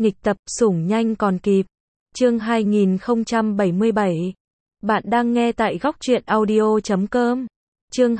Nghịch tập, sủng nhanh còn kịp. Chương 2077. Bạn đang nghe tại góc truyện audio.com. Chương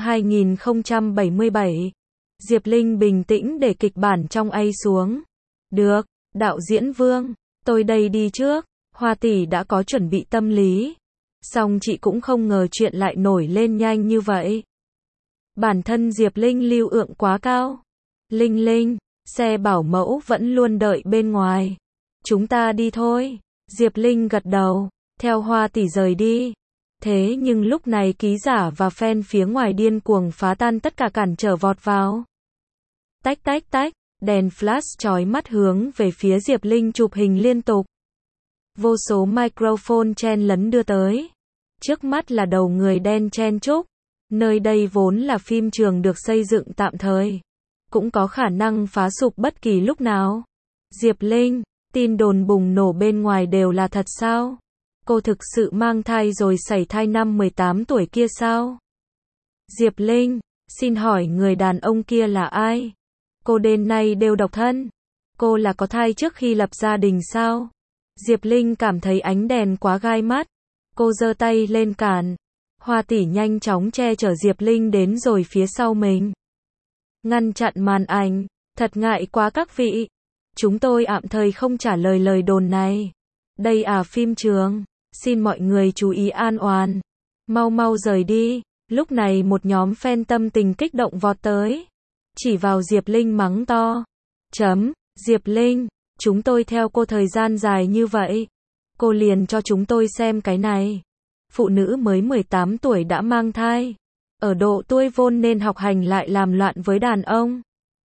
2077. Diệp Linh bình tĩnh để kịch bản trong A xuống. Được, đạo diễn Vương, tôi đây đi trước. Hoa tỷ đã có chuẩn bị tâm lý. Song chị cũng không ngờ chuyện lại nổi lên nhanh như vậy. Bản thân Diệp Linh lưu ượng quá cao. Linh Linh, xe bảo mẫu vẫn luôn đợi bên ngoài. Chúng ta đi thôi. Diệp Linh gật đầu, theo Hoa tỷ rời đi. Thế nhưng lúc này ký giả và fan phía ngoài điên cuồng phá tan tất cả cản trở vọt vào. Tách tách tách, đèn flash chói mắt hướng về phía Diệp Linh chụp hình liên tục. Vô số microphone chen lấn đưa tới. Trước mắt là đầu người đen chen chúc. Nơi đây vốn là phim trường được xây dựng tạm thời. Cũng có khả năng phá sụp bất kỳ lúc nào. Diệp Linh, tin đồn bùng nổ bên ngoài đều là thật sao? Cô thực sự mang thai rồi sảy thai năm 18 tuổi kia sao? Diệp Linh, xin hỏi người đàn ông kia là ai? Cô đến nay đều độc thân. Cô là có thai trước khi lập gia đình sao? Diệp Linh cảm thấy ánh đèn quá gai mắt. Cô giơ tay lên cản. Hoa tỷ nhanh chóng che chở Diệp Linh đến rồi phía sau mình. Ngăn chặn màn ảnh. Thật ngại quá các vị. Chúng tôi tạm thời không trả lời lời đồn này. Đây phim trường. Xin mọi người chú ý an toàn. Mau mau rời đi. Lúc này một nhóm fan tâm tình kích động vọt tới. Chỉ vào Diệp Linh mắng to. Diệp Linh, chúng tôi theo cô thời gian dài như vậy. Cô liền cho chúng tôi xem cái này. Phụ nữ mới 18 tuổi đã mang thai. Ở độ tuổi vốn nên học hành lại làm loạn với đàn ông.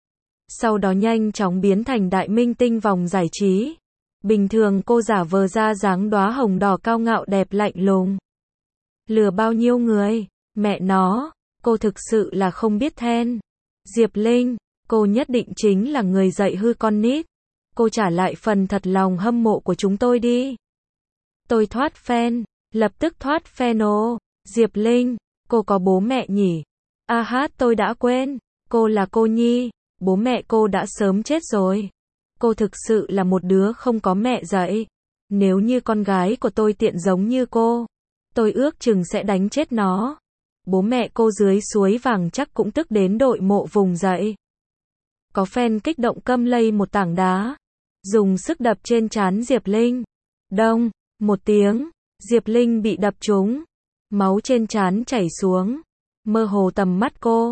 Sau đó nhanh chóng biến thành đại minh tinh vòng giải trí. Bình thường cô giả vờ ra dáng đóa hồng đỏ cao ngạo đẹp lạnh lùng. Lừa bao nhiêu người, mẹ nó, cô thực sự là không biết then. Diệp Linh, cô nhất định chính là người dạy hư con nít. Cô trả lại phần thật lòng hâm mộ của chúng tôi đi. Tôi thoát fan, lập tức thoát fan. Diệp Linh, cô có bố mẹ nhỉ? Tôi đã quên, cô là cô Nhi, bố mẹ cô đã sớm chết rồi. Cô thực sự là một đứa không có mẹ dạy. Nếu như con gái của tôi tiện giống như cô, tôi ước chừng sẽ đánh chết nó. Bố mẹ cô dưới suối vàng chắc cũng tức đến đội mộ vùng dậy. Có fan kích động câm lây một tảng đá, dùng sức đập trên trán Diệp Linh. Đông, một tiếng, Diệp Linh bị đập trúng. Máu trên trán chảy xuống, mơ hồ tầm mắt cô.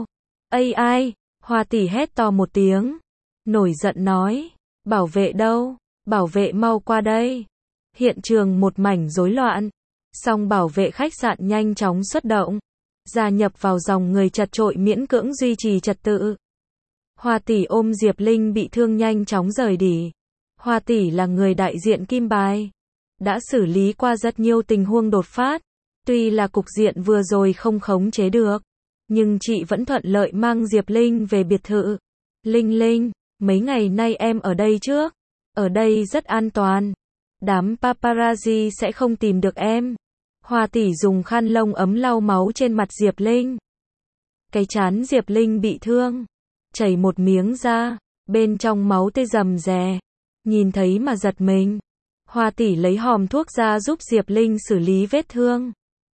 Ai, Hoa tỷ hét to một tiếng. Nổi giận nói. Bảo vệ đâu? Bảo vệ mau qua đây. Hiện trường một mảnh rối loạn. Song bảo vệ khách sạn nhanh chóng xuất động. Gia nhập vào dòng người chật chội miễn cưỡng duy trì trật tự. Hoa tỷ ôm Diệp Linh bị thương nhanh chóng rời đi. Hoa tỷ là người đại diện Kim Bài. Đã xử lý qua rất nhiều tình huống đột phát. Tuy là cục diện vừa rồi không khống chế được. Nhưng chị vẫn thuận lợi mang Diệp Linh về biệt thự. Linh Linh, mấy ngày nay em ở đây trước. Ở đây rất an toàn. Đám paparazzi sẽ không tìm được em. Hoa tỷ dùng khăn lông ấm lau máu trên mặt Diệp Linh. Cái trán Diệp Linh bị thương. Chảy một miếng ra. Bên trong máu tê rầm rè. Nhìn thấy mà giật mình. Hoa tỷ lấy hòm thuốc ra giúp Diệp Linh xử lý vết thương.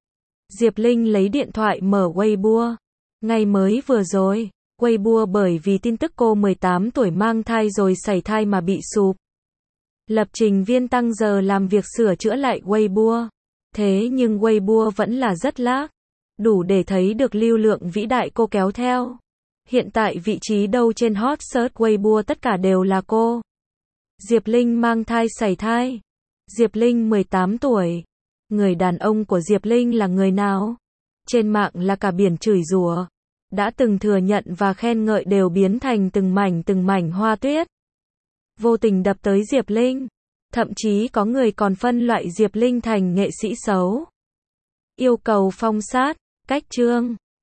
Diệp Linh lấy điện thoại mở Weibo. Ngày mới vừa rồi, Weibo bởi vì tin tức cô 18 tuổi mang thai rồi sảy thai mà bị sụp. Lập trình viên tăng giờ làm việc sửa chữa lại Weibo. Thế nhưng Weibo vẫn là rất lag. Đủ để thấy được lưu lượng vĩ đại cô kéo theo. Hiện tại vị trí đâu trên hot search Weibo tất cả đều là cô. Diệp Linh mang thai sảy thai. Diệp Linh 18 tuổi. Người đàn ông của Diệp Linh là người nào? Trên mạng là cả biển chửi rủa. Đã từng thừa nhận và khen ngợi đều biến thành từng mảnh hoa tuyết. Vô tình đập tới Diệp Linh. Thậm chí có người còn phân loại Diệp Linh thành nghệ sĩ xấu. Yêu cầu phong sát, cách chương.